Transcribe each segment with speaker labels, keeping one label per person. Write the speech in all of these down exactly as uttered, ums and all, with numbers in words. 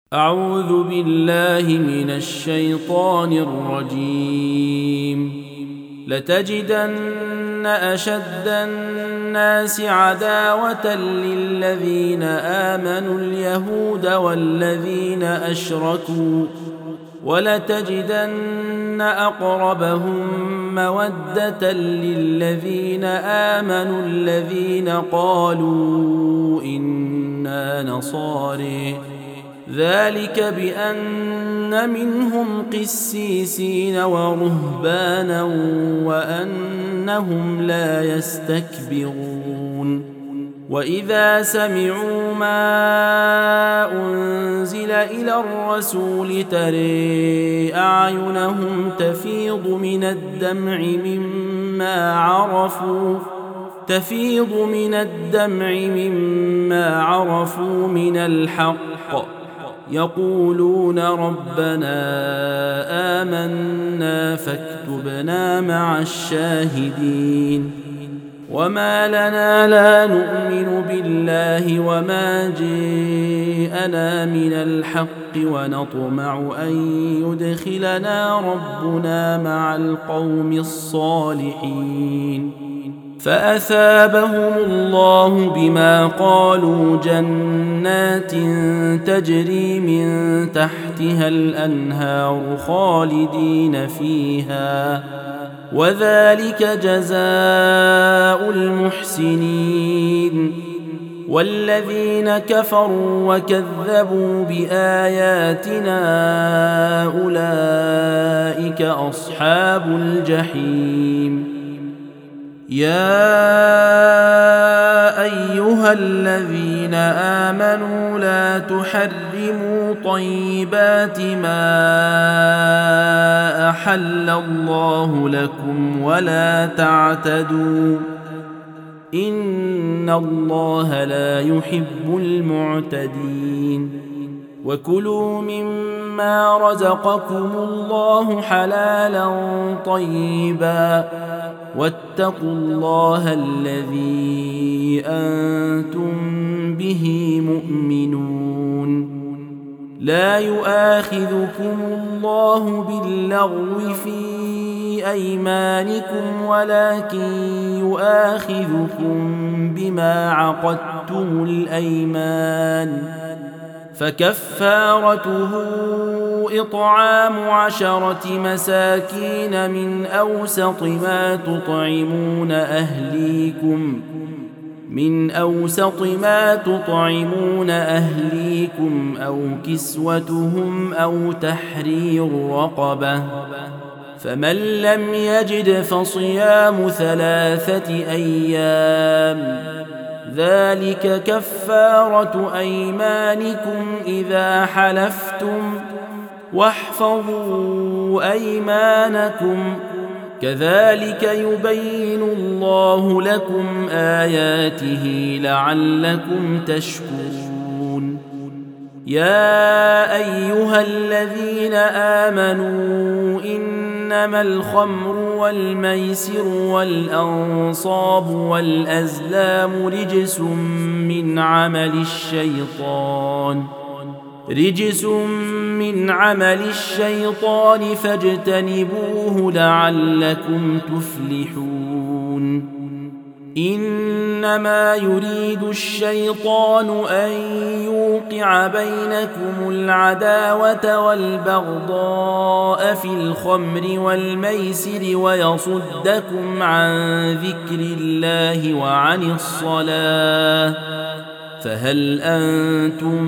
Speaker 1: أعوذ بالله من الشيطان الرجيم. لتجدن أشد الناس عداوة للذين آمنوا اليهود والذين أشركوا، ولتجدن أقربهم مودة للذين آمنوا الذين قالوا إنا نصارى، ذلك بأن منهم قسيسين ورهبانا وأنهم لا يستكبرون. وإذا سمعوا ما أنزل إلى الرسول ترى أعينهم تفيض من الدمع مما عرفوا تفيض من الدمع مما عرفوا من الحق، يقولون ربنا آمنا فاكتبنا مع الشاهدين. وما لنا لا نؤمن بالله وما جاءنا من الحق ونطمع أن يدخلنا ربنا مع القوم الصالحين. فأثابهم الله بما قالوا جنات تجري من تحتها الأنهار خالدين فيها، وذلك جزاء المحسنين. والذين كفروا وكذبوا بآياتنا أولئك أصحاب الجحيم. يا أيها الذين آمنوا لا تحرموا طيبات ما أحل الله لكم ولا تعتدوا، إن الله لا يحب المعتدين. وكلوا مما رزقكم الله حلالا طيبا، واتقوا الله الذي أنتم به مؤمنون. لا يؤاخذكم الله باللغو في أيمانكم ولكن يؤاخذكم بما عقدتم الأيمان، فكفارته إطعام عشرة مساكين من أوسط ما تطعمون أهليكم من أوسط ما تطعمون أهليكم أو كسوتهم أو تحرير رقبة، فمن لم يجد فصيام ثلاثة أيام، ذلك كفارة أيمانكم إذا حلفتم، واحفظوا أيمانكم، كذلك يبين الله لكم آياته لعلكم تشكرون. يا أيها الذين آمنوا إنما الخمر والميسر والأنصاب والأزلام رجس من عمل الشيطان رجس من عمل الشيطان فاجتنبوه لعلكم تفلحون. إنما يريد الشيطان أن يوقع بينكم العداوة والبغضاء في الخمر والميسر ويصدكم عن ذكر الله وعن الصلاة، فهل أنتم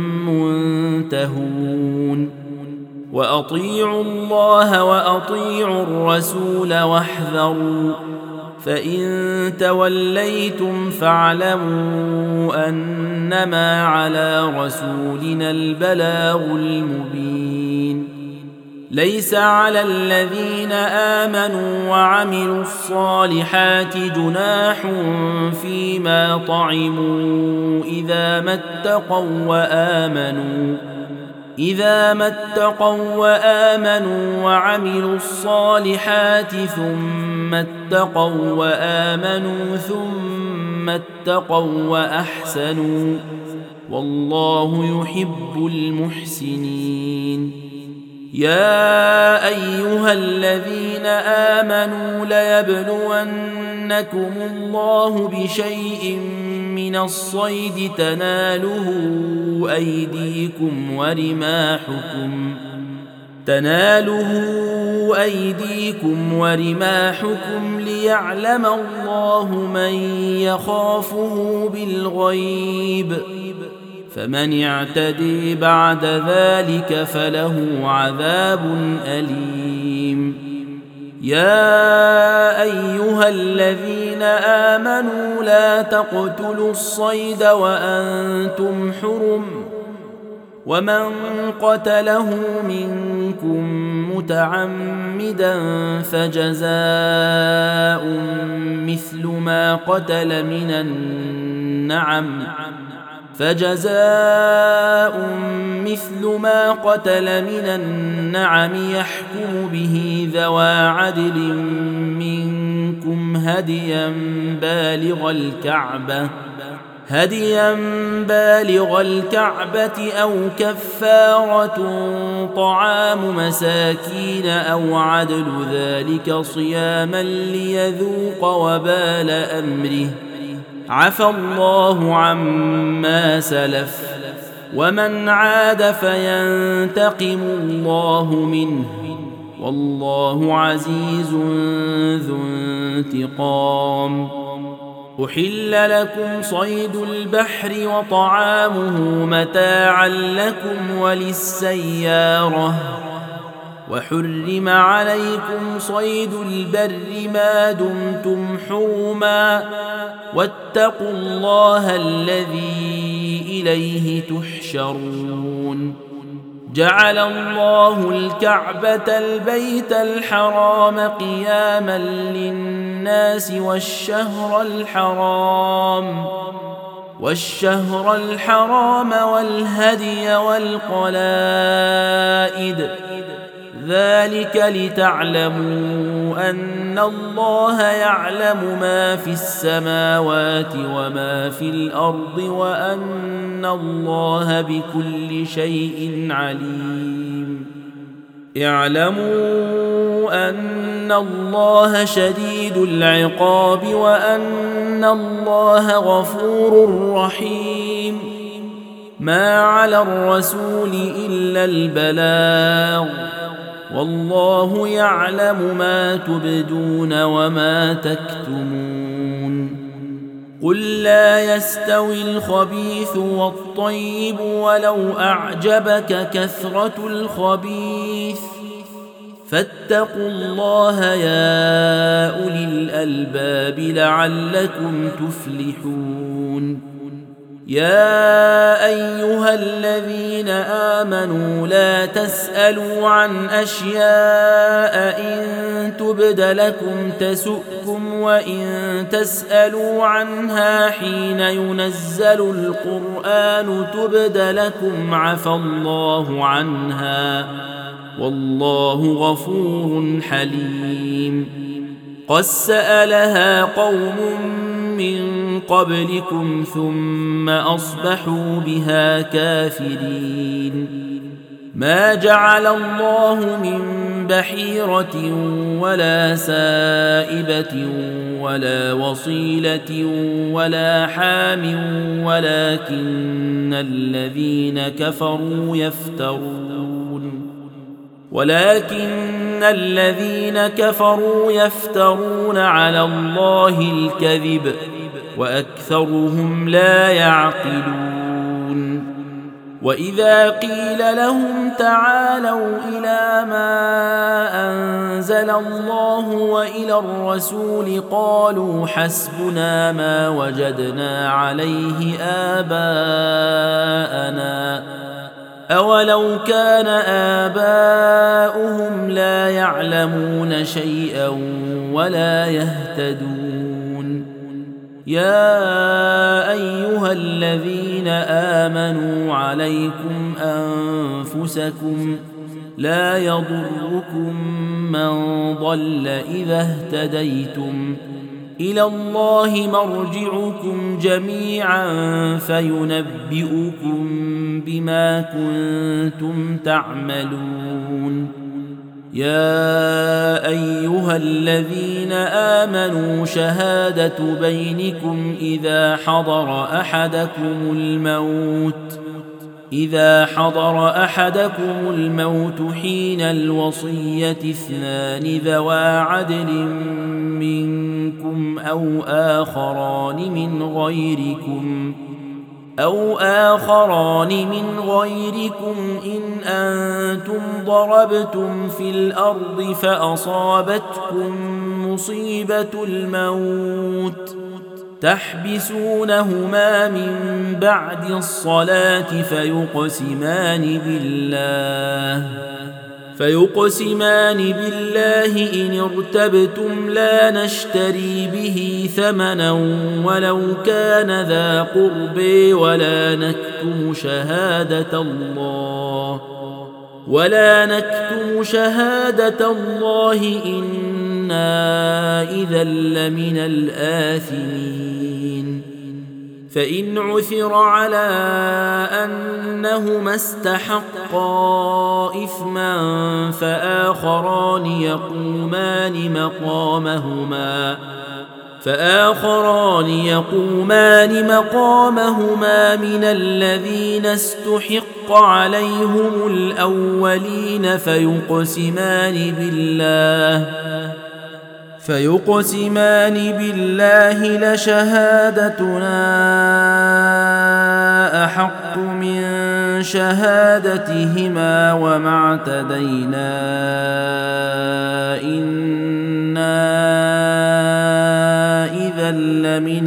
Speaker 1: منتهون؟ وأطيعوا الله وأطيعوا الرسول واحذروا، فإن توليتم فاعلموا أنما على رسولنا البلاغ المبين. ليس على الذين آمنوا وعملوا الصالحات جناح فيما طعموا إذا ما اتقوا وآمنوا إذا ما اتقوا وآمنوا وعملوا الصالحات ثم اتقوا وآمنوا ثم اتقوا وأحسنوا والله يحب المحسنين. يا أيها الذين آمنوا ليبلونكم الله بشيء من الصيد تناله أيديكم ورماحكم تناله أيديكم ورماحكم ليعلم الله من يخافه بالغيب، فمن اعتدي بعد ذلك فله عذاب أليم. يا أيها الذين آمنوا لا تقتلوا الصيد وأنتم حرم، ومن قتله منكم متعمدا فجزاء مثل ما قتل من النعم فجزاء مثل ما قتل من النعم يحكم به ذوى عدل منكم هديا بالغ الكعبة هديا بالغ الكعبة أو كفارة طعام مساكين أو عدل ذلك صياما ليذوق وبال أمره، عفى الله عما سلف، ومن عاد فينتقم الله منه، والله عزيز ذو انتقام. أحل لكم صيد البحر وطعامه متاعا لكم وللسيارة، وحرم عليكم صيد البر ما دمتم حرما، واتقوا الله الذي إليه تحشرون. جعل الله الكعبة البيت الحرام قياما للناس والشهر الحرام والشهر الحرام والهدي والقلائد، ذلك لتعلموا أن الله يعلم ما في السماوات وما في الأرض وأن الله بكل شيء عليم. اعلموا أن الله شديد العقاب وأن الله غفور رحيم. ما على الرسول إلا البلاغ، والله يعلم ما تبدون وما تكتمون. قل لا يستوي الخبيث والطيب ولو أعجبك كثرة الخبيث، فاتقوا الله يا أولي الألباب لعلكم تفلحون. يا أيها الذين آمنوا لا تسألوا عن أشياء إن تبد لكم تسؤكم، وإن تسألوا عنها حين ينزل القرآن تبد لكم عفى الله عنها، والله غفور حليم. قد سألها قوم من قبلكم ثم أصبحوا بها كافرين. ما جعل الله من بحيرة ولا سائبة ولا وصيلة ولا حام ولكن الذين كفروا يفترون ولكن الذين كفروا يفترون على الله الكذب وأكثرهم لا يعقلون. وإذا قيل لهم تعالوا إلى ما أنزل الله وإلى الرسول قالوا حسبنا ما وجدنا عليه آباءنا، أولو كان آباؤهم لا يعلمون شيئا ولا يهتدون. يا أيها الذين آمنوا عليكم أنفسكم لا يضركم من ضل إذا اهتديتم إلى الله مرجعكم جميعا فينبئكم بما كنتم تعملون يا أيها الذين آمنوا شهادة بينكم إذا حضر أحدكم الموت إذا حضر أحدكم الموت حين الوصية اثنان ذوى عدل منكم أو آخران من غيركم أو آخران من غيركم إن أنتم ضربتم في الأرض فأصابتكم مصيبة الموت تحبسونهما من بعد الصلاة فيقسمان بالله فيقسمان بالله إن ارتبتم لا نشتري به ثمنا ولو كان ذا قرب ولا نكتم شهادة الله ولا نكتم شهادة الله إنا إذا لمن الآثمين فإن عثر على أنهما استحقا إثما فآخران يقومان مقامهما فآخران يقومان مقامهما من الذين استحق عليهم الأولين فيقسمان بالله فيقسمان بالله لشهادتنا أحق من شهادتهما وما اعتدينا إنا إذا لمن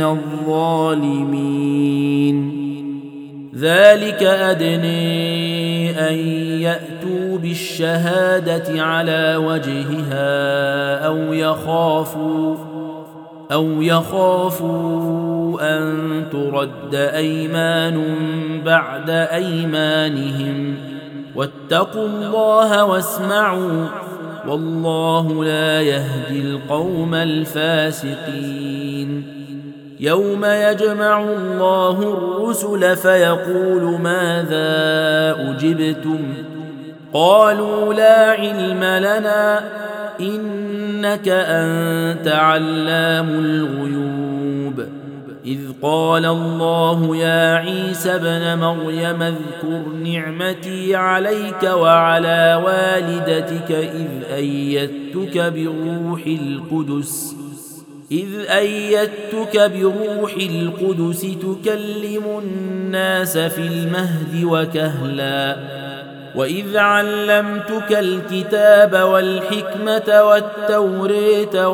Speaker 1: الظالمين ذلك أدني أن يأتوا بالشهادة على وجهها أو يخافوا أو يخافوا أن ترد أيمان بعد أيمانهم واتقوا الله واسمعوا والله لا يهدي القوم الفاسقين يوم يجمع الله الرسل فيقول ماذا أجبتم قالوا لا علم لنا إنك أنت علام الغيوب إذ قال الله يا عيسى ابن مريم اذكر نعمتي عليك وعلى والدتك إذ أيدتك بروح القدس إذ أيدتك بروح القدس تكلم الناس في المهد وكهلا وإذ علمتك الكتاب والحكمة والتوراة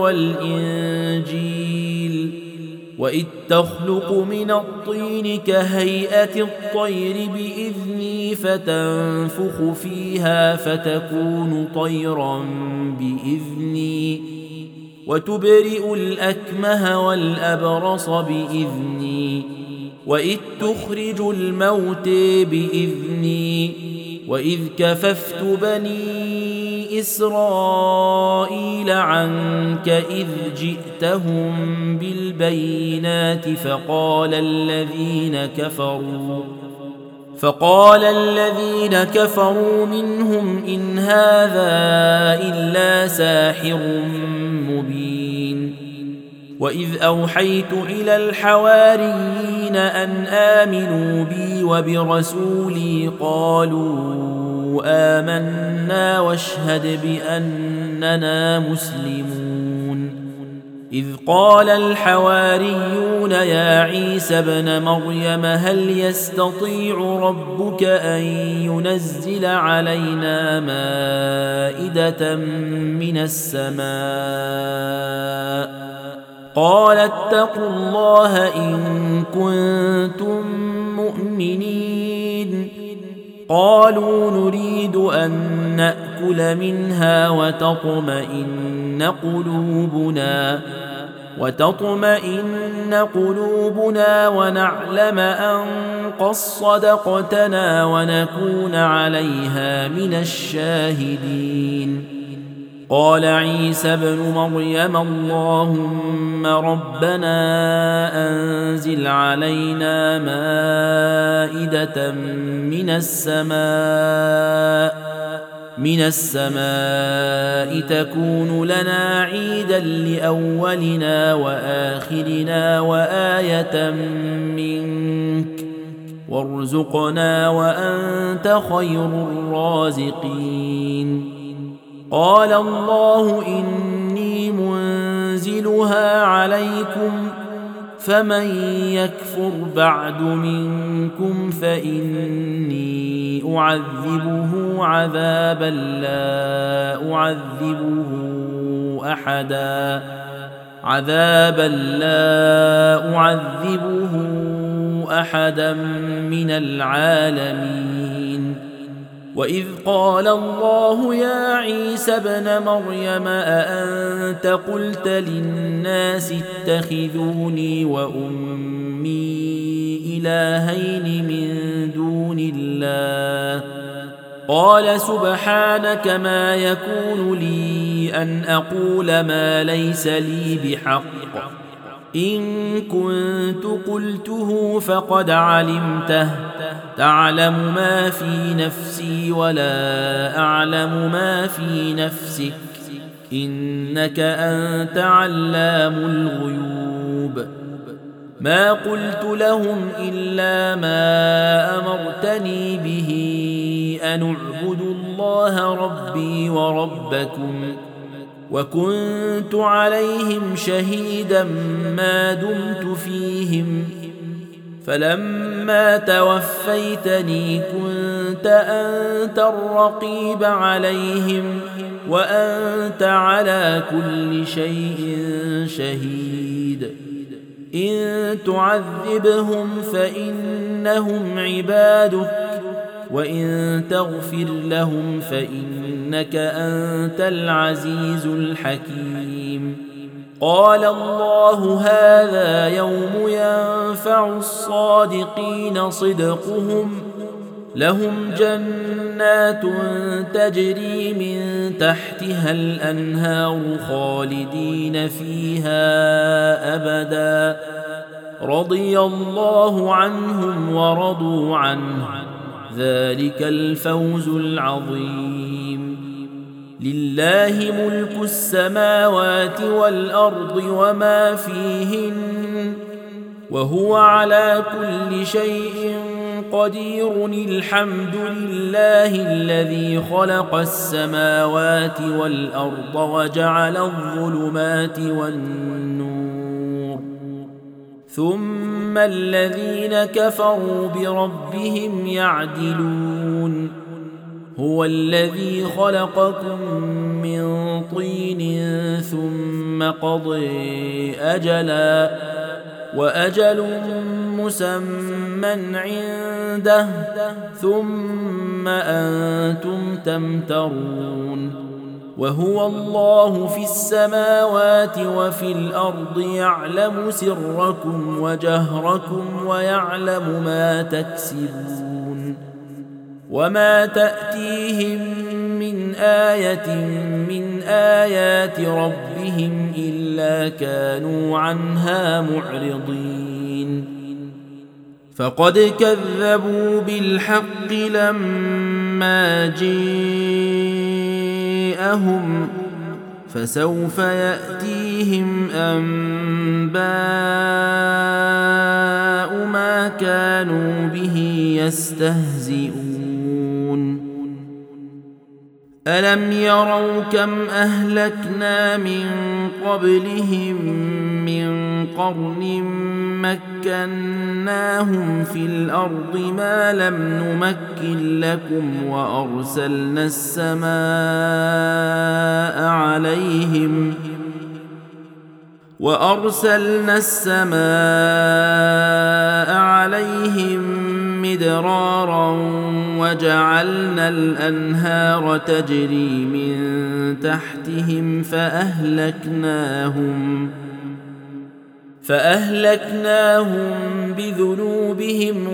Speaker 1: والإنجيل وإذ تخلق من الطين كهيئة الطير بإذني فتنفخ فيها فتكون طيرا بإذني وتبرئ الأكمه والأبرص بإذني وإذ تخرج الموت بإذني وإذ كففت بني إسرائيل عنك إذ جئتهم بالبينات فقال الذين كفروا فقال الذين كفروا منهم إن هذا إلا ساحر مبين وإذ أوحيت إلى الحواريين أن آمنوا بي وبرسولي قالوا آمنا واشهد بأننا مسلمون إذ قال الحواريون يا عيسى ابن مريم هل يستطيع ربك أن ينزل علينا مائدة من السماء قال اتقوا الله إن كنتم مؤمنين قالوا نريد أن نأكل منها وتطمئن قلوبنا وتطمئن قلوبنا ونعلم أن قد صدقتنا ونكون عليها من الشاهدين قال عيسى ابن مريم اللهم ربنا أنزل علينا مائدة من السماء من السماء تكون لنا عيدا لأولنا وآخرنا وآية منك وارزقنا وأنت خير الرازقين قال الله إني منزلها عليكم فمن يكفر بعد منكم فإني أعذبه عذابا لا أعذبه أحدا عذابا لا أعذبه أحدا من العالمين وإذ قال الله يا عيسى ابن مريم أأنت قلت للناس اتخذوني وأمي إلهين من دون الله قال سبحانك ما يكون لي أن أقول ما ليس لي بحق إن كنت قلته فقد علمته تعلم ما في نفسي ولا أعلم ما في نفسك إنك أنت علام الغيوب ما قلت لهم إلا ما أمرتني به أن اعبدوا الله ربي وربكم وكنت عليهم شهيدا ما دمت فيهم فلما توفيتني كنت أنت الرقيب عليهم وأنت على كل شيء شهيد إن تعذبهم فإنهم عبادك وإن تغفر لهم فإنك أنت العزيز الحكيم قال الله هذا يوم ينفع الصادقين صدقهم لهم جنات تجري من تحتها الأنهار خالدين فيها أبدا رضي الله عنهم ورضوا عنه ذلك الفوز العظيم لله ملك السماوات والأرض وما فيهن وهو على كل شيء قدير الحمد لله الذي خلق السماوات والأرض وجعل الظلمات والنور ثم الذين كفروا بربهم يعدلون هو الذي خلقكم من طين ثم قضي أجلا وأجل مسمى عنده ثم أنتم تمترون وهو الله في السماوات وفي الأرض يعلم سركم وجهركم ويعلم ما تكسبون وما تأتيهم من آية من آيات ربهم إلا كانوا عنها معرضين فقد كذبوا بالحق لما جاءهم فسوف يأتيهم أنباء ما كانوا به يستهزئون ألم يروا كم أهلكنا من قبلهم من قرن مكناهم في الأرض ما لم نمكن لكم وأرسلنا السماء عليهم وأرسلنا السماء عليهم مدرارا وجعلنا الأنهار تجري من تحتهم فأهلكناهم فأهلكناهم بذنوبهم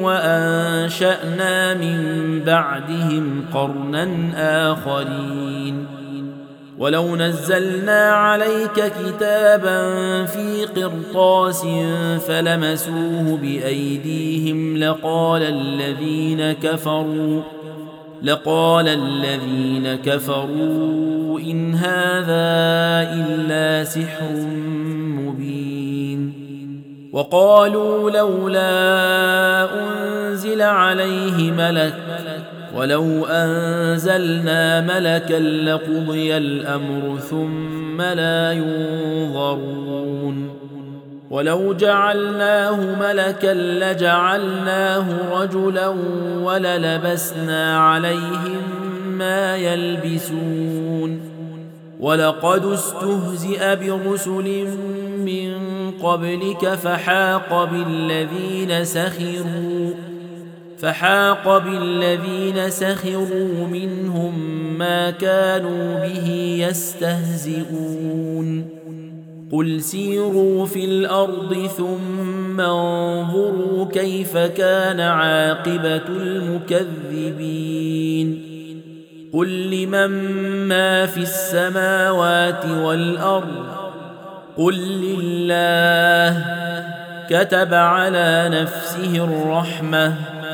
Speaker 1: وأنشأنا من بعدهم قرنا آخرين ولو نزلنا عليك كتابا في قرطاس فلمسوه بأيديهم لقال الذين كفروا لقال الذين كفروا إن هذا إلا سحر مبين. وقالوا لولا أنزل عليه ملك ولو أنزلنا ملكا لقضي الأمر ثم لا ينظرون ولو جعلناه ملكا لجعلناه رجلا وللبسنا عليهم ما يلبسون ولقد استهزئ برسل من قبلك فحاق بالذين سخروا فحاق بالذين سخروا منهم ما كانوا به يستهزئون قل سيروا في الأرض ثم انظروا كيف كان عاقبة المكذبين قل لمن ما في السماوات والأرض قل لله كتب على نفسه الرحمة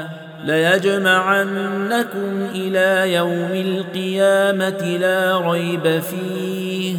Speaker 1: ليجمعنكم إلى يوم القيامة لا ريب فيه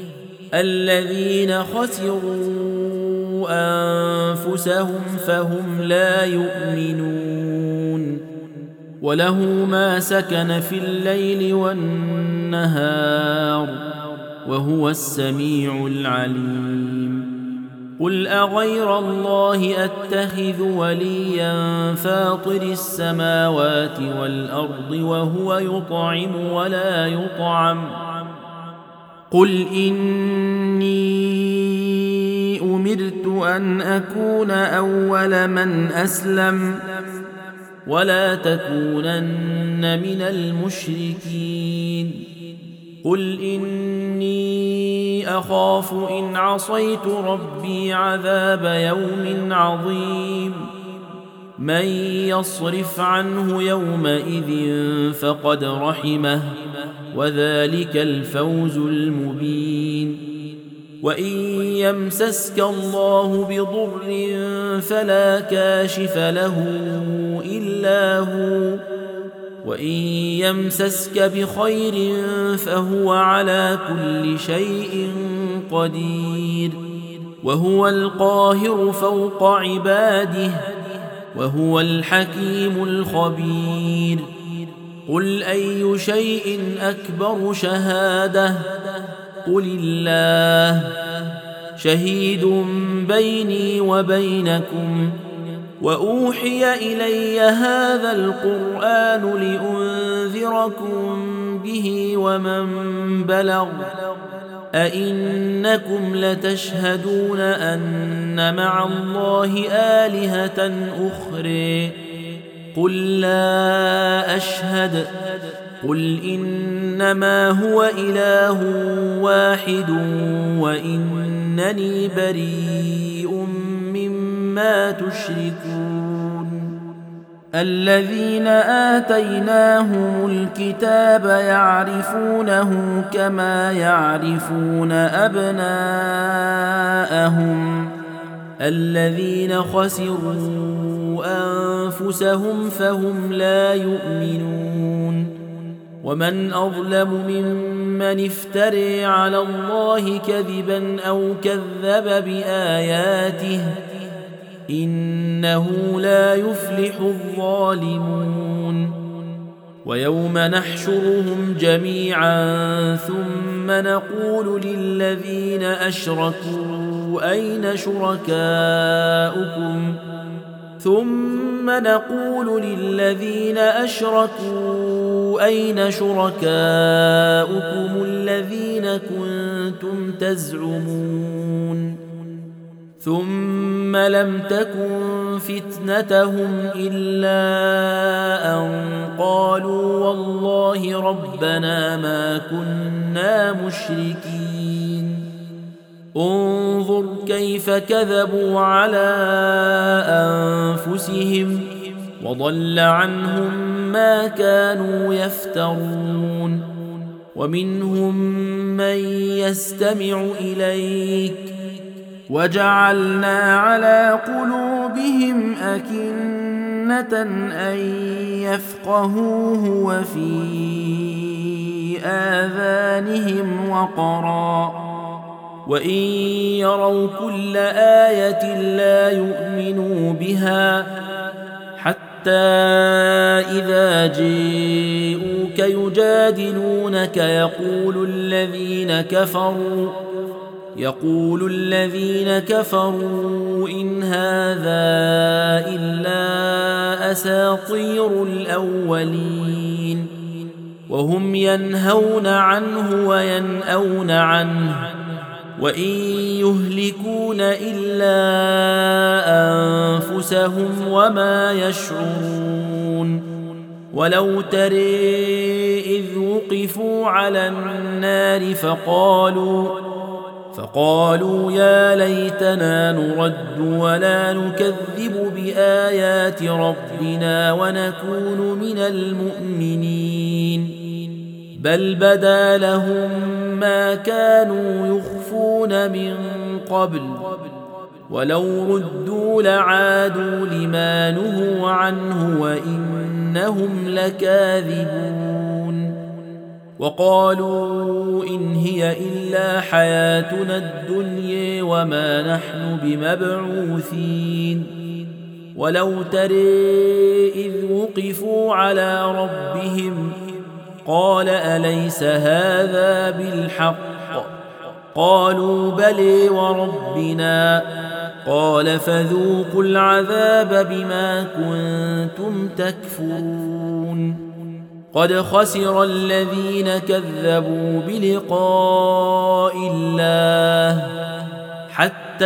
Speaker 1: الذين خسروا أنفسهم فهم لا يؤمنون وله ما سكن في الليل والنهار وهو السميع العليم قل أغير الله أتخذ وليا فاطر السماوات والأرض وهو يطعم ولا يطعم قل إني أمرت أن أكون أول من أسلم ولا تكونن من المشركين قل إني أخاف إن عصيت ربي عذاب يوم عظيم من يصرف عنه يومئذ فقد رحمه وذلك الفوز المبين وإن يمسسك الله بضر فلا كاشف له إلا هو وإن يمسسك بخير فهو على كل شيء قدير وهو القاهر فوق عباده وهو الحكيم الخبير قل أي شيء أكبر شهادة قل الله شهيد بيني وبينكم وأوحي إلي هذا القرآن لأنذركم به ومن بلغ أئنكم لتشهدون أن مع الله آلهة أخرى قل لا أشهد قل إنما هو إله واحد وإنني بريء مما تشركون الذين آتيناهم الكتاب يعرفونه كما يعرفون أبناءهم الذين خسروا أنفسهم فهم لا يؤمنون ومن أظلم ممن افتري على الله كذبا أو كذب بآياته إنه لا يفلح الظالمون ويوم نحشرهم جميعا ثم نقول للذين أشركوا أين شركاؤكم ثم نقول للذين أشركوا أين شركاؤكم الذين كنتم تزعمون ثم لم تكن فتنتهم إلا أن قالوا والله ربنا ما كنا مشركين انظر كيف كذبوا على أنفسهم وضل عنهم ما كانوا يفترون ومنهم من يستمع إليك وجعلنا على قلوبهم أكنة أن يفقهوه وفي آذانهم وقرا وإن يروا كل آية لا يؤمنوا بها حتى إذا جاءوك يجادلونك يقول الذين كفروا يقول الذين كفروا إن هذا إلا أساطير الأولين وهم ينهون عنه وينأون عنه وإن يهلكون إلا أنفسهم وما يشعرون ولو ترى إذ وقفوا على النار فقالوا فقالوا يا ليتنا نرد ولا نكذب بآيات ربنا ونكون من المؤمنين بل بدا لهم ما كانوا يخفون من قبل ولو ردوا لعادوا لما نهوا عنه وإنهم لكاذبون وقالوا إن هي إلا حياتنا الدنيا وما نحن بمبعوثين ولو ترى إذ وقفوا على ربهم قال أليس هذا بالحق قالوا بلى وربنا قال فذوقوا العذاب بما كنتم تكفرون قد خسر الذين كذبوا بلقاء الله حتى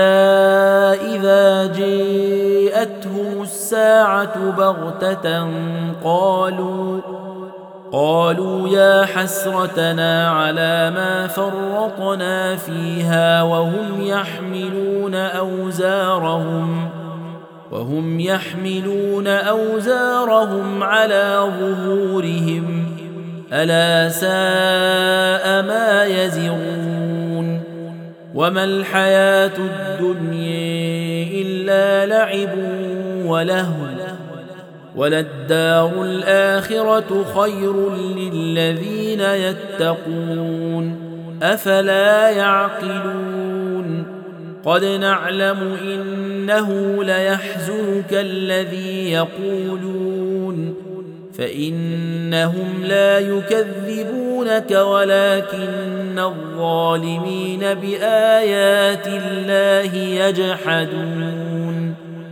Speaker 1: إذا جاءتهم الساعة بغتة قالوا قالوا يا حسرتنا على ما فرطنا فيها وهم يحملون أوزارهم وهم يحملون أوزارهم على ظهورهم ألا ساء ما يزرون وما الحياة الدنيا إلا لعب ولهو وللدار الآخرة خير للذين يتقون أفلا يعقلون قد نعلم إنه ليحزنك الذي يقولون فإنهم لا يكذبونك ولكن الظالمين بآيات الله يجحدون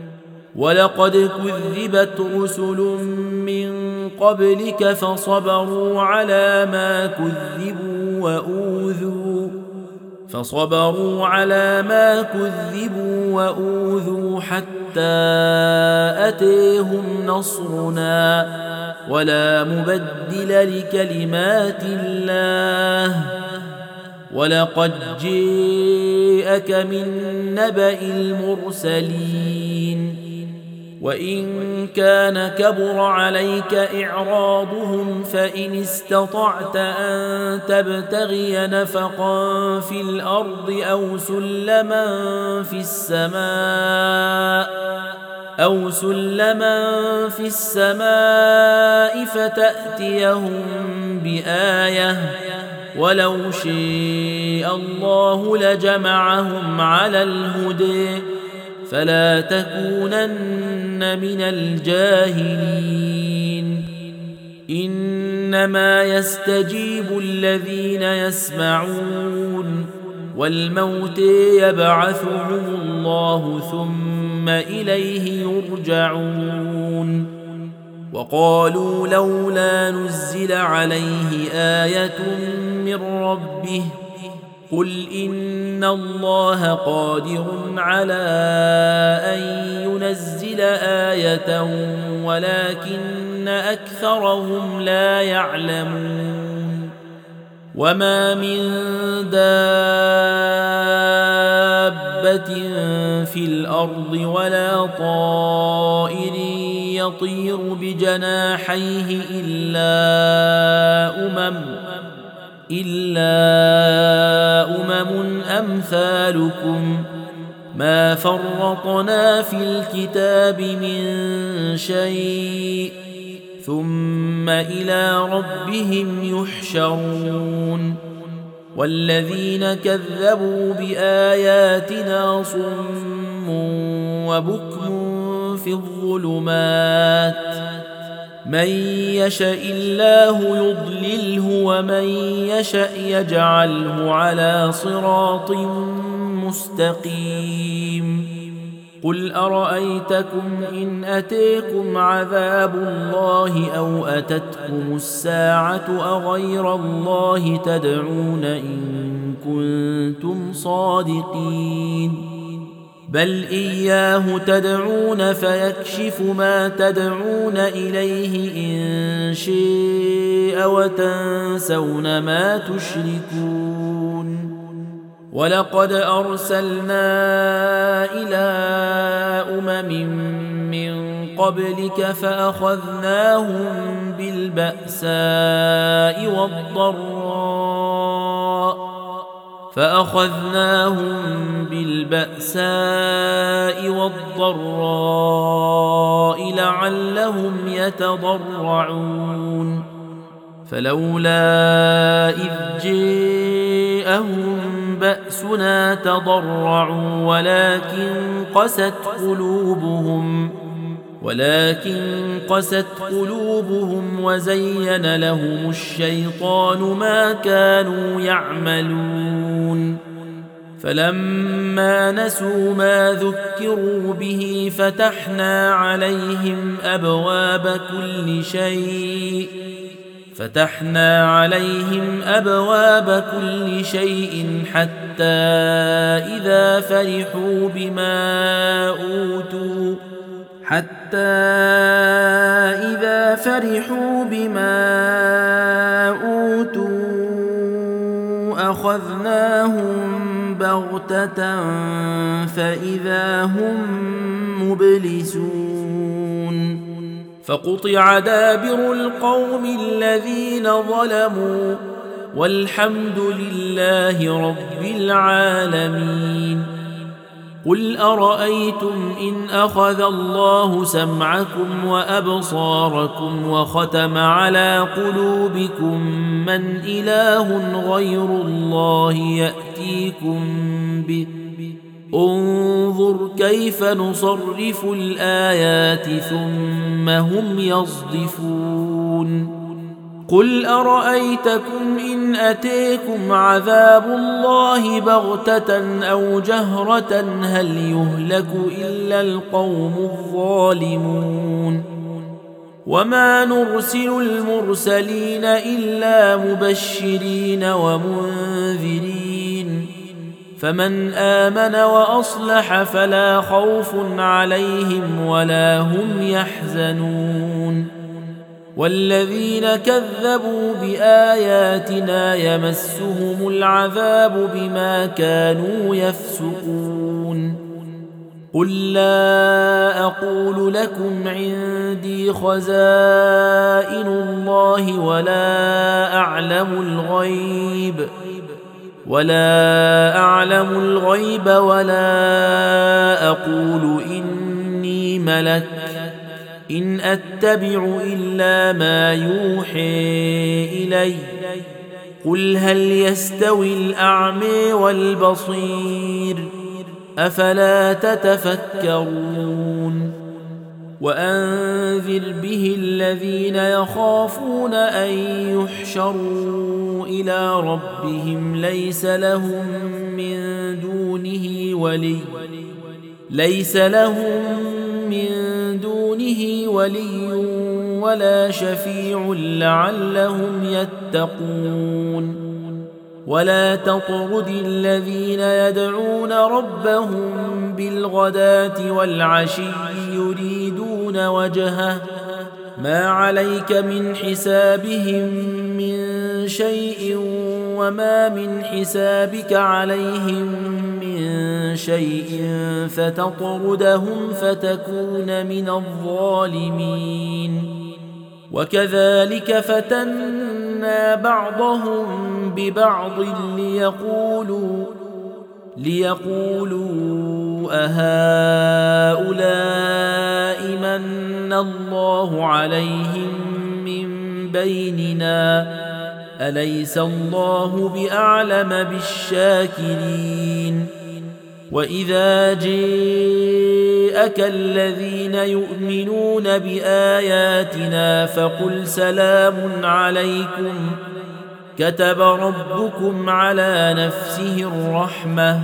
Speaker 1: ولقد كذبت رسل من قبلك فصبروا على ما كذبوا وأوذوا فصبروا على ما كذبوا وأوذوا حتى أتيهم نصرنا ولا مبدل لكلمات الله ولقد جاءك من نبأ المرسلين وإن كان كبر عليك إعراضهم فإن استطعت أن تبتغي نفقا في الأرض أو سلما في السماء أو سلما في السماء فتأتيهم بآية ولو شاء الله لجمعهم على الهدى فلا تكونن من الجاهلين إنما يستجيب الذين يسمعون والموتى يبعثهم الله ثم إليه يرجعون وقالوا لولا نزل عليه آية من ربه قل إن الله قادر على أن ينزل آية ولكن أكثرهم لا يعلمون وما من دابة في الأرض ولا طائر يطير بجناحيه إلا أمم إلا أمم أمثالكم ما فرطنا في الكتاب من شيء ثم إلى ربهم يحشرون والذين كذبوا بآياتنا صم وبكم في الظلمات من يشاء الله يضلله ومن يشاء يجعله على صراط مستقيم قل أرأيتكم إن أتيكم عذاب الله أو أتتكم الساعة أغير الله تدعون إن كنتم صادقين بل إياه تدعون فيكشف ما تدعون إليه إن شاء وتنسون ما تشركون ولقد أرسلنا إلى أمم من قبلك فأخذناهم بالبأساء والضراء فأخذناهم بالبأساء والضراء لعلهم يتضرعون فلولا إذ جاءهم بأسنا تضرعوا ولكن قست قلوبهم ولكن قست قلوبهم وزين لهم الشيطان ما كانوا يعملون فلما نسوا ما ذكروا به فتحنا عليهم أبواب كل شيء فتحنا عليهم أبواب كل شيء حتى إذا فرحوا بما أوتوا حتى إذا فرحوا بما أوتوا أخذناهم بغتة فإذا هم مبلسون فقطع دابر القوم الذين ظلموا والحمد لله رب العالمين قل أرأيتم إن أخذ الله سمعكم وأبصاركم وختم على قلوبكم من إله غير الله يأتيكم به انظر كيف نصرف الآيات ثم هم يصدفون قل أرأيتكم إن أتيكم عذاب الله بغتة أو جهرة هل يهلك إلا القوم الظالمون وما نرسل المرسلين إلا مبشرين ومنذرين فمن آمن وأصلح فلا خوف عليهم ولا هم يحزنون والذين كذبوا بآياتنا يمسهم العذاب بما كانوا يفسقون قل لا أقول لكم عندي خزائن الله ولا أعلم الغيب ولا أعلم الغيب ولا أقول إني ملك إن أتبع إلا ما يوحي إلي قل هل يستوي الأعمى والبصير أفلا تتفكرون وأنذر به الذين يخافون أن يحشروا إلى ربهم ليس لهم من دونه ولي ليس لهم من دونه ولي ولا شفيع لعلهم يتقون ولا تطرد الذين يدعون ربهم بالغداة والعشي يريدون وجهه ما عليك من حسابهم من شيء وما من حسابك عليهم من شيء فتطردهم فتكون من الظالمين وكذلك فتنا بعضهم ببعض ليقولوا ليقولوا أهؤلاء من الله عليهم من بيننا أليس الله بأعلم بالشاكرين وإذا جاءك الذين يؤمنون بآياتنا فقل سلام عليكم كتب ربكم على نفسه الرحمة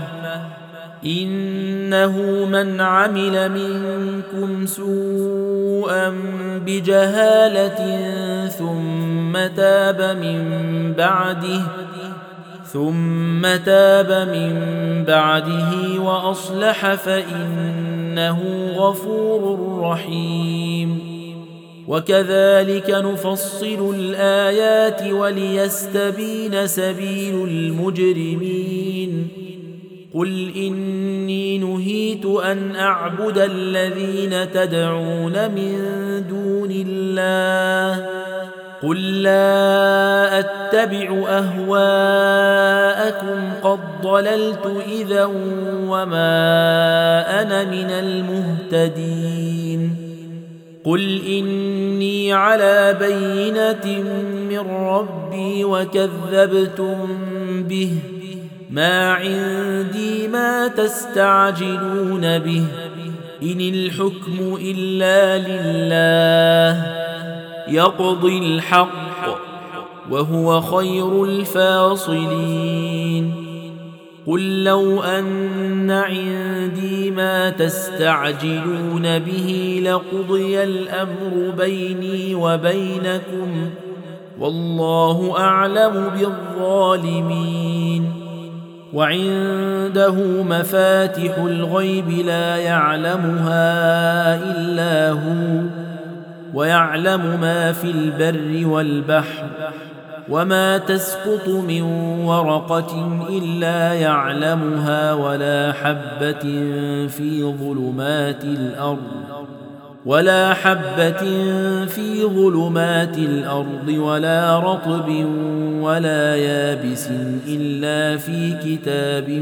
Speaker 1: إنه من عمل منكم سوءا بجهالة ثم تاب من بعده ثم تاب من بعده وأصلح فإنه غفور رحيم وكذلك نفصل الآيات وليستبين سبيل المجرمين قل إني نهيت أن أعبد الذين تدعون من دون الله قل لا أتبع أهواءكم قد ضللت إذا وما أنا من المهتدين قل إني على بينة من ربي وكذبتم به ما عندي ما تستعجلون به إن الحكم إلا لله يقضي الحق وهو خير الفاصلين قل لو أن عندي ما تستعجلون به لقضي الأمر بيني وبينكم والله أعلم بالظالمين وعنده مفاتح الغيب لا يعلمها إلا هو ويعلم ما في البر والبحر وما تسقط من ورقة إلا يعلمها ولا حبة في ظلمات الأرض ولا حبة في ظلمات الأرض ولا رطب ولا يابس إلا في كتاب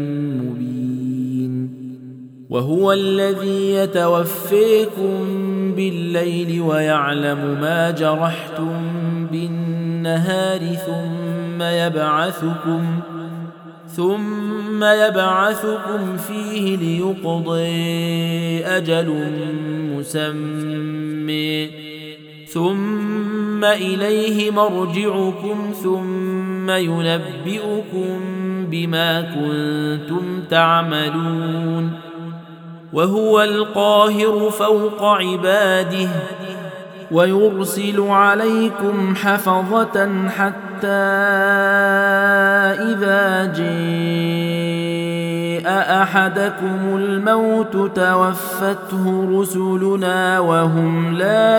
Speaker 1: مبين وهو الذي يتوفيكم بالليل ويعلم ما جرحتم بالنهار ثم يبعثكم ثم يبعثكم فيه ليقضي أجل مسمى ثم إليه مرجعكم ثم ينبئكم بما كنتم تعملون وهو القاهر فوق عباده ويرسل عليكم حفظة حتى إذا جاء أحدكم الموت توفته رسلنا وهم لا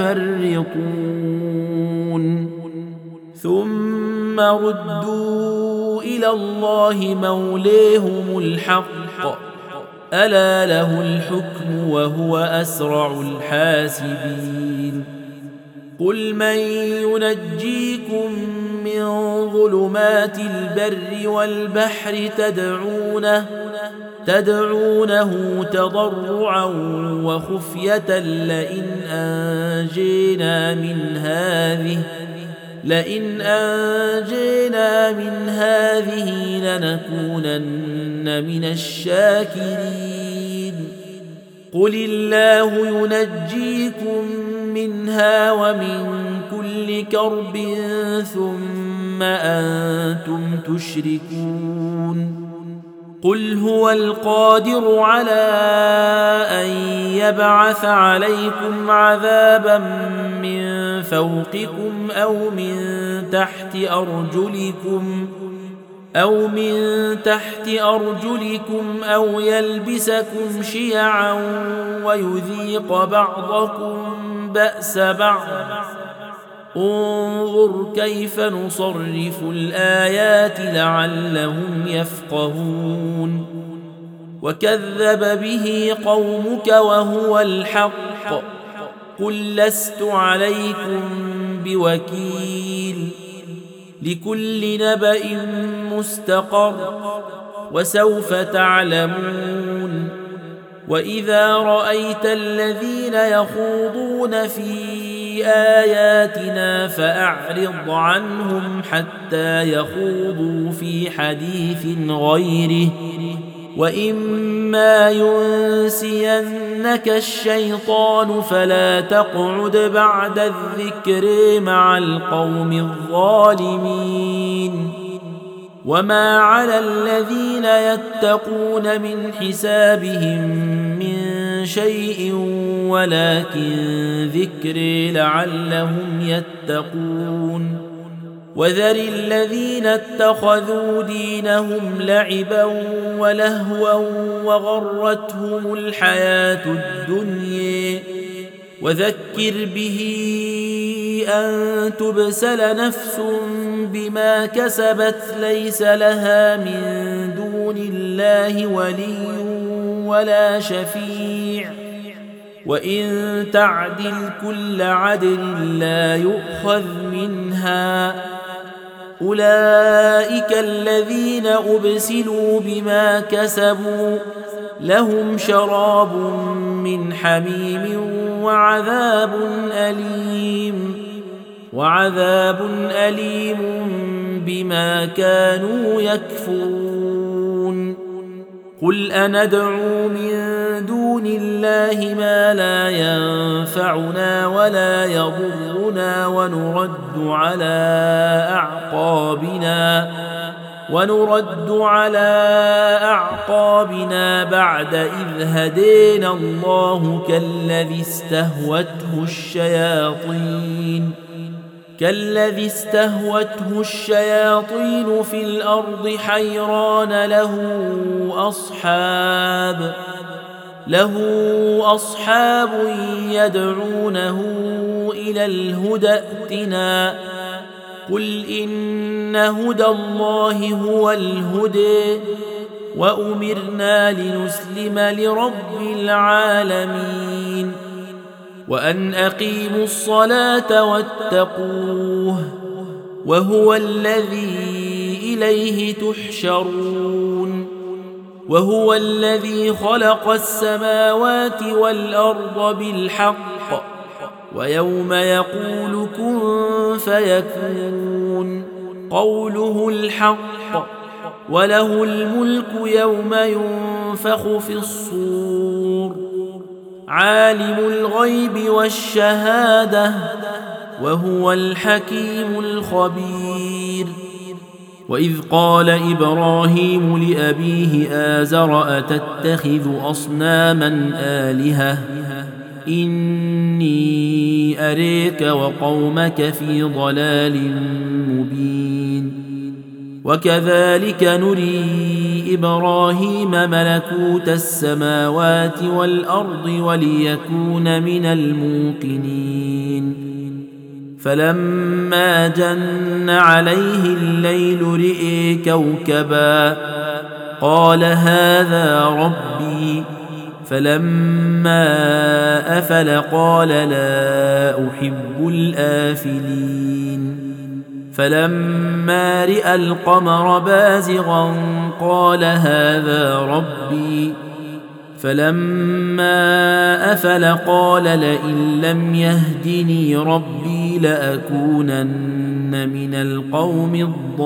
Speaker 1: يفرطون ثم ردوا إلى الله مولاهم الحق ألا له الحكم وهو أسرع الحاسبين قل من ينجيكم من ظلمات البر والبحر تدعونه تدعونه تضرعا وخفية لئن أنجينا من هذه لئن أنجينا من هذه لنكونن من الشاكرين قل الله ينجيكم منها ومن كل كرب ثم أنتم تشركون قل هو القادر على أن يبعث عليكم عذابا من فوقكم أو من تحت أرجلكم أو من تحت أرجلكم أو يلبسكم شيعا ويذيق بعضكم بأس بعض انظر كيف نصرف الآيات لعلهم يفقهون وكذب به قومك وهو الحق قل لست عليكم بوكيل لكل نبأ مستقر وسوف تعلمون وإذا رأيت الذين يخوضون في آياتنا فأعرض عنهم حتى يخوضوا في حديث غيره وإما ينسينك الشيطان فلا تقعد بعد الذكر مع القوم الظالمين وما على الذين يتقون من حسابهم من شيء ولكن ذكر لعلهم يتقون وذر الذين اتخذوا دينهم لعبا ولهوا وغرتهم الحياة الدنيا وذكر به أن تبسل نفس بما كسبت ليس لها من دون الله ولي ولا شفيع وإن تعدل كل عدل لا يؤخذ منها أولئك الذين أبسلوا بما كسبوا لهم شراب من حميم وعذاب أليم وعذاب أليم بما كانوا يكفرون قل أندعو من دون الله ما لا ينفعنا ولا يضرنا ونرد على أعقابنا ونرد على أعقابنا بعد إذ هدينا الله كالذي استهوته الشياطين كالذي استهوته الشياطين في الأرض حيران له أصحاب له أصحاب يدعونه إلى الهدى ائتنا قل إن هدى الله هو الهدى وأمرنا لنسلم لرب العالمين وأن أقيموا الصلاة واتقوه وهو الذي إليه تحشرون وهو الذي خلق السماوات والأرض بالحق ويوم يقول كن فيكون قوله الحق وله الملك يوم ينفخ في الصور عالم الغيب والشهادة وهو الحكيم الخبير وإذ قال إبراهيم لأبيه آزر أتتخذ أصناما آلهة إني أريك وقومك في ضلال مبين وكذلك نري إبراهيم ملكوت السماوات والأرض وليكون من الموقنين فلما جن عليه الليل رئي كوكبا قال هذا ربي فلما أفل قال لا أحب الآفلين فلما رأى القمر بازغا قال هذا ربي فلما أفل قال لئن لم يهدني ربي لأكونن من القوم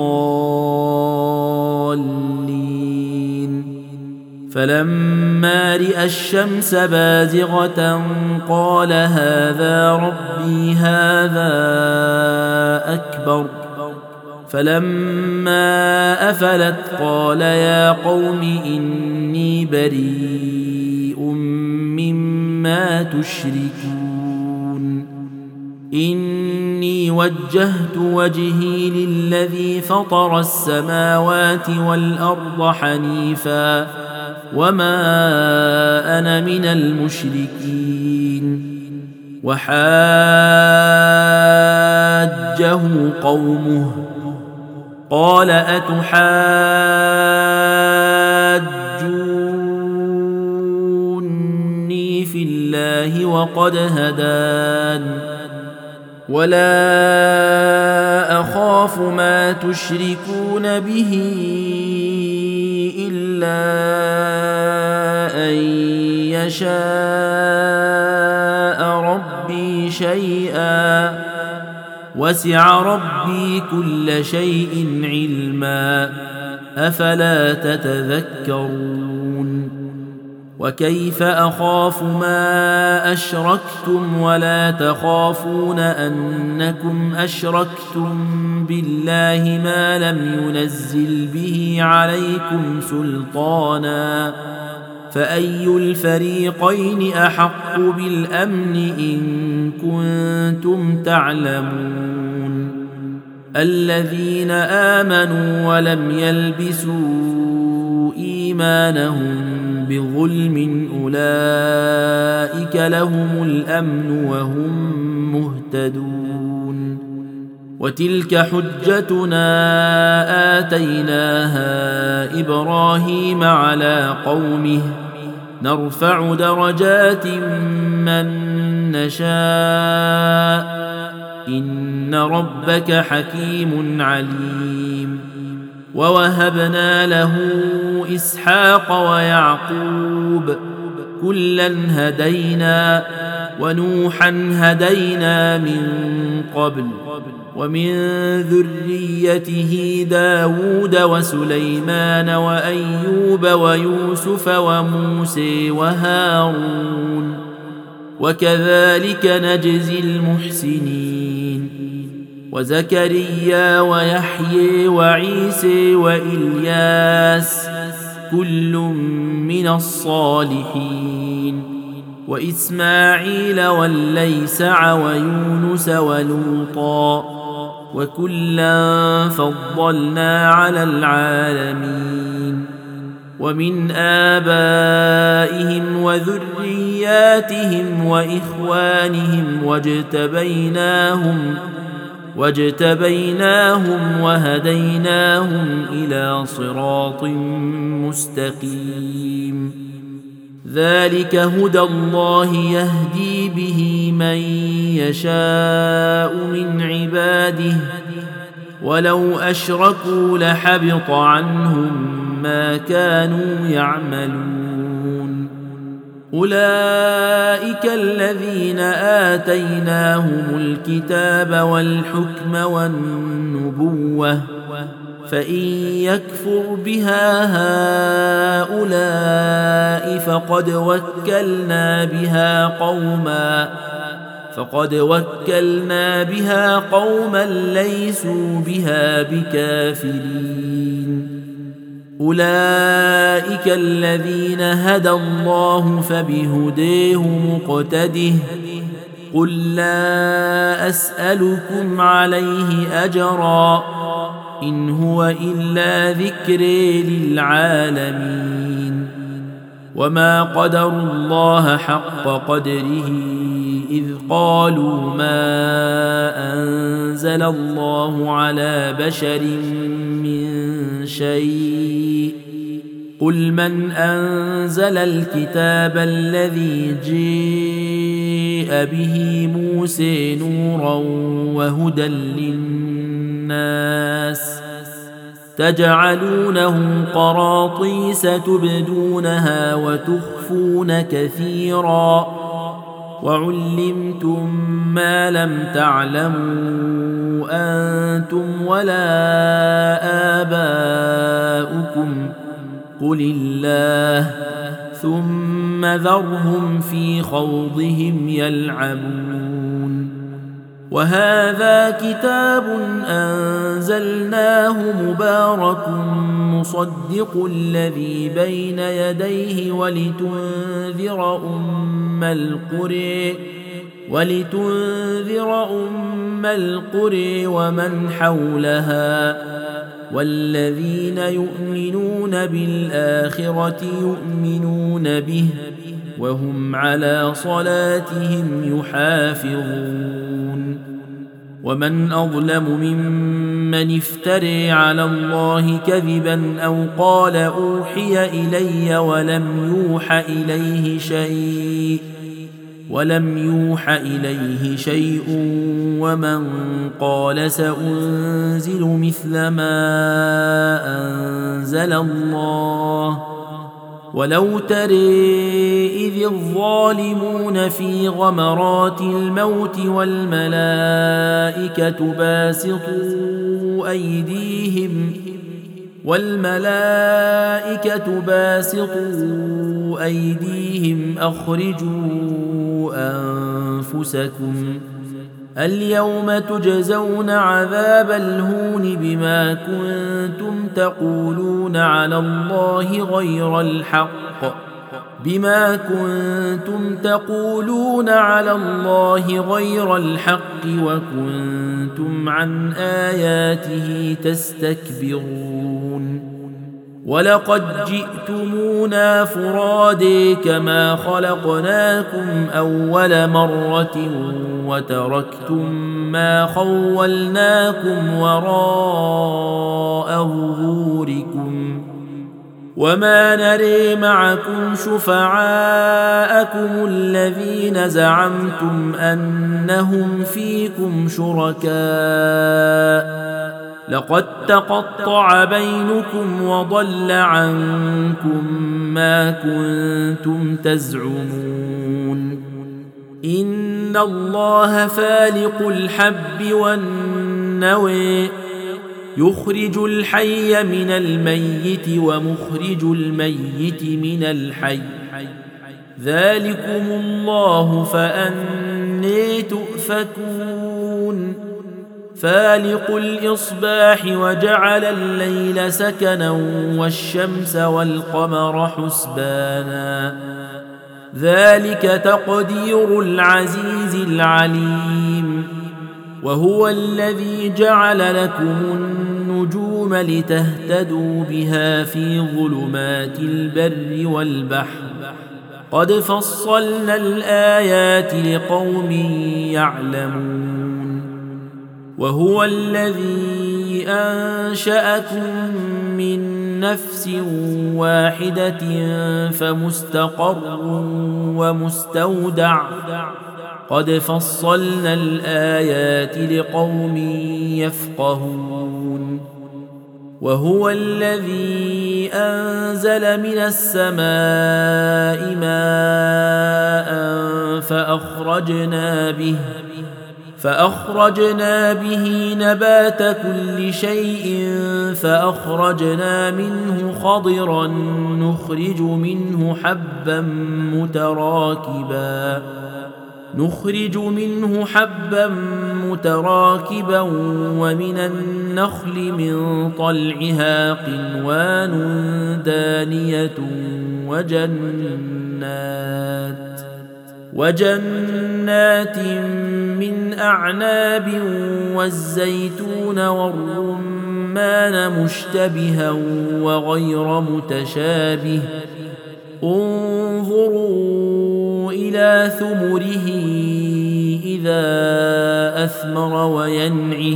Speaker 1: الضالين فلما رأى الشمس بازغة قال هذا ربي هذا أكبر فلما أفلت قال يا قوم إني بريء مما تشركون إني وجهت وجهي للذي فطر السماوات والأرض حنيفا وما أنا من المشركين وحاجه قومه قال أتحاجوني في الله الله وقد هدان ولا أخاف ما تشركون به إلا أن يشاء ربي شيئا وسع ربي كل شيء علما أفلا تتذكرون وكيف أخاف ما أشركتم ولا تخافون أنكم أشركتم بالله ما لم ينزل به عليكم سلطانا فأي الفريقين أحق بالأمن إن كنتم تعلمون الذين آمنوا ولم يلبسوا إيمانهم بظلم أولئك لهم الأمن وهم مهتدون وتلك حجتنا آتيناها إبراهيم على قومه نرفع درجات من نشاء إن ربك حكيم عليم ووهبنا له إسحاق ويعقوب كلا هدينا ونوحا هدينا من قبل ومن ذريته داود وسليمان وأيوب ويوسف وموسى وهارون وكذلك نجزي المحسنين وزكريا ويحيى وعيسى وإلياس كل من الصالحين وإسماعيل والليسع ويونس ولوطا وكلا فضلنا على العالمين ومن آبائهم وذرياتهم وإخوانهم واجتبيناهم واجتبيناهم وهديناهم إلى صراط مستقيم ذلك هدى الله يهدي به من يشاء من عباده ولو أشركوا لحبط عنهم ما كانوا يعملون أولئك الذين آتيناهم الكتاب والحكم والنبوة فإن يكفر بها هؤلاء فقد وكلنا بها قوما فقد وكلنا بها قوما ليسوا بها بكافرين أولئك الذين هدى الله فبهديه مقتده قل لا أسألكم عليه أجرا إن هو إلا ذكر للعالمين وما قدروا الله حق قدره إذ قالوا ما أنزل الله على بشر من شيء قل من أنزل الكتاب الذي جاء به موسى نورا وهدى للناس تجعلونه قراطيس تبدونها وتخفون كثيرا وعلمتم ما لم تعلموا أنتم ولا آباؤكم قل الله ثم ذرهم في خوضهم يلعبون وهذا كتاب أنزلناه مبارك مصدق الذي بين يديه ولتنذر أم القرى ولتنذر أم القرى ومن حولها والذين يؤمنون بالآخرة يؤمنون به وهم على صلاتهم يحافظون ومن أظلم ممن افتري على الله كذبا أو قال أوحي إلي ولم يوح إليه شيء ولم يوح إليه شيء ومن قال سأنزل مثل ما أنزل الله ولو ترى إذ الظالمون في غمرات الموت والملائكة باسطوا أيديهم والملائكة باسطوا أيديهم أخرجوا أنفسكم اليوم تجزون عذاب الهون بما كنتم تقولون على الله غير الحق بما كنتم تقولون على الله غير الحق وكنتم عن آياته تستكبرون ولقد جئتمونا فرادى كما خلقناكم أول مرة وتركتم ما خولناكم وراء ظهوركم وما نري معكم شفعاءكم الذين زعمتم أنهم فيكم شركاء لقد تقطع بينكم وضل عنكم ما كنتم تزعمون إن الله فالق الحب والنوى يخرج الحي من الميت ومخرج الميت من الحي ذلكم الله فأني تؤفكون فالق الإصباح وجعل الليل سكنا والشمس والقمر حسبانا ذلك تقدير العزيز العليم وهو الذي جعل لكم النجوم لتهتدوا بها في ظلمات البر والبحر قد فصلنا الآيات لقوم يعلمون وهو الذي أنشأكم من نفس واحدة فمستقر ومستودع قد فصلنا الآيات لقوم يفقهون وهو الذي أنزل من السماء ماء فأخرجنا به فأخرجنا به نبات كل شيء فأخرجنا منه خضرا نخرج منه حبا متراكبا نخرج منه حبا متراكبا ومن النخل من طلعها قنوان دانية وجنات وجنات من أعناب والزيتون والرمان مشتبها وغير متشابه انظروا إلى ثمره إذا أثمر وينعه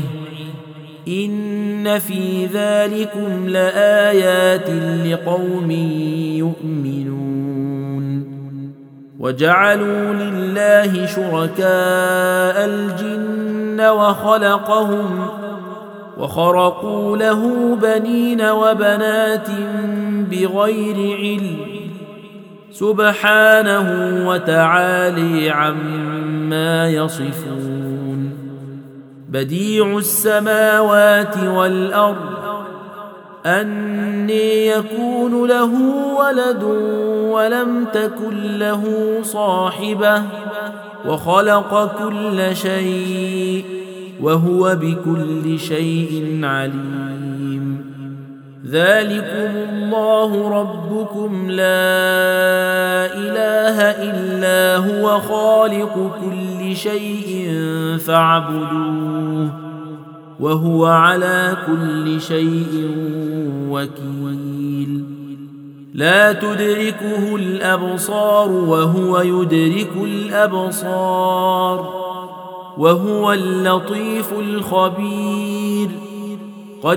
Speaker 1: إن في ذلكم لآيات لقوم يؤمنون وجعلوا لله شركاء الجن وخلقهم وخرقوا له بنين وبنات بغير علم سبحانه وتعالى عما يصفون بديع السماوات والأرض أني يكون له ولد ولم تكن له صاحبة وخلق كل شيء وهو بكل شيء عليم ذلكم الله ربكم لا إله إلا هو خالق كل شيء فاعبدوه وهو على كل شيء وكيل لا تدركه الأبصار وهو يدرك الأبصار وهو اللطيف الخبير قد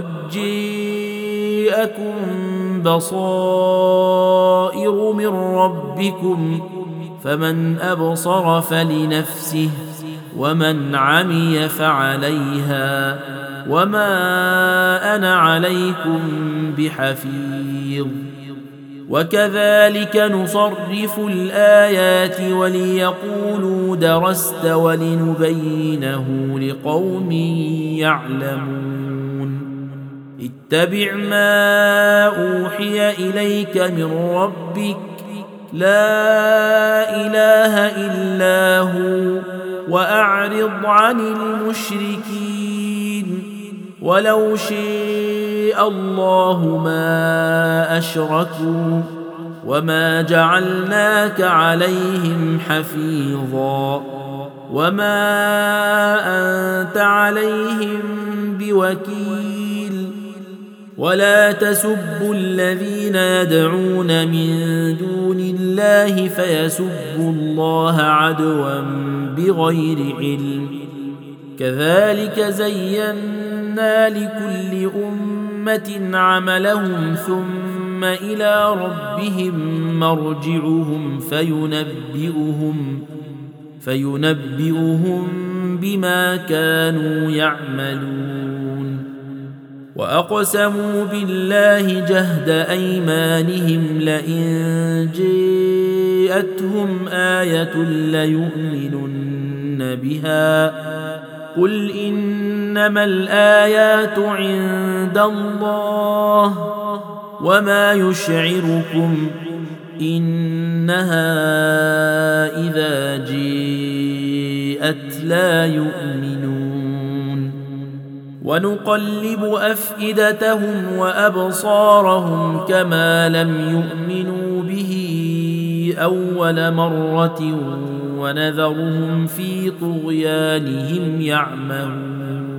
Speaker 1: جاءكم بصائر من ربكم فمن أبصر فلنفسه ومن عمي فعليها وما أنا عليكم بحفيظ. وكذلك نصرف الآيات وليقولوا درست ولنبينه لقوم يعلمون. اتبع ما أوحي إليك من ربك لا إله إلا هو وأعرض عن المشركين ولو شاء الله ما أشركوا وما جعلناك عليهم حفيظا وما أنت عليهم بوكيل. ولا تسبوا الذين يدعون من دون الله فيسبوا الله عدوا بغير علم كذلك زينا لكل أمة عملهم ثم إلى ربهم مرجعهم فينبئهم فينبئهم بما كانوا يعملون. وأقسموا بالله جهد أيمانهم لئن جاءتهم آية ليؤمنن بها قل إنما الآيات عند الله وما يشعركم إنها إذا جاءت لا يؤمنون. ونقلب أفئدتهم وأبصارهم كما لم يؤمنوا به أول مرة ونذرهم في طغيانهم يعمهون.